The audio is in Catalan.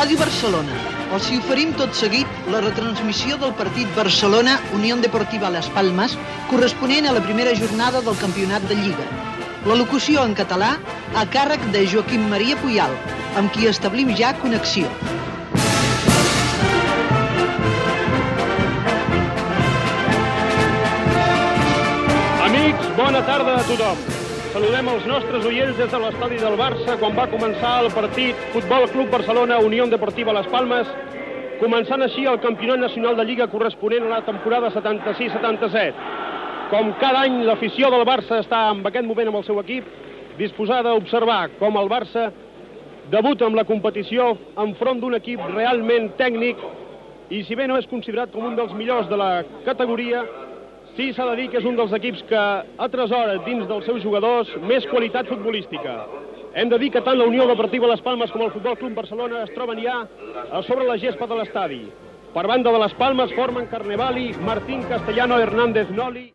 Ràdio Barcelona. Els hi oferim tot seguit la retransmissió del partit Barcelona-Unión Deportiva Las Palmas, corresponent a la primera jornada del campionat de Lliga. La locució en català a càrrec de Joaquim Maria Puyal, amb qui establim ja connexió. Amics, bona tarda a tothom. Saludem els nostres oients des de l'estadi del Barça quan va començar el partit Futbol Club Barcelona-Unión Deportiva Las Palmas, començant així el campionat nacional de Lliga corresponent a la temporada 76-77. Com cada any, l'afició del Barça està en aquest moment amb el seu equip, disposada a observar com el Barça debuta amb la competició enfront d'un equip realment tècnic i, si bé no és considerat com un dels millors de la categoria, sí s'ha de dir que és un dels equips que atresora dins dels seus jugadors més qualitat futbolística. Hem de dir que tant la Unió Deportiva Las Palmas com el Futbol Club Barcelona es troben ja a sobre la gespa de l'estadi. Per banda de Las Palmas formen Carnevali, Martín Castellano, Hernández Noli...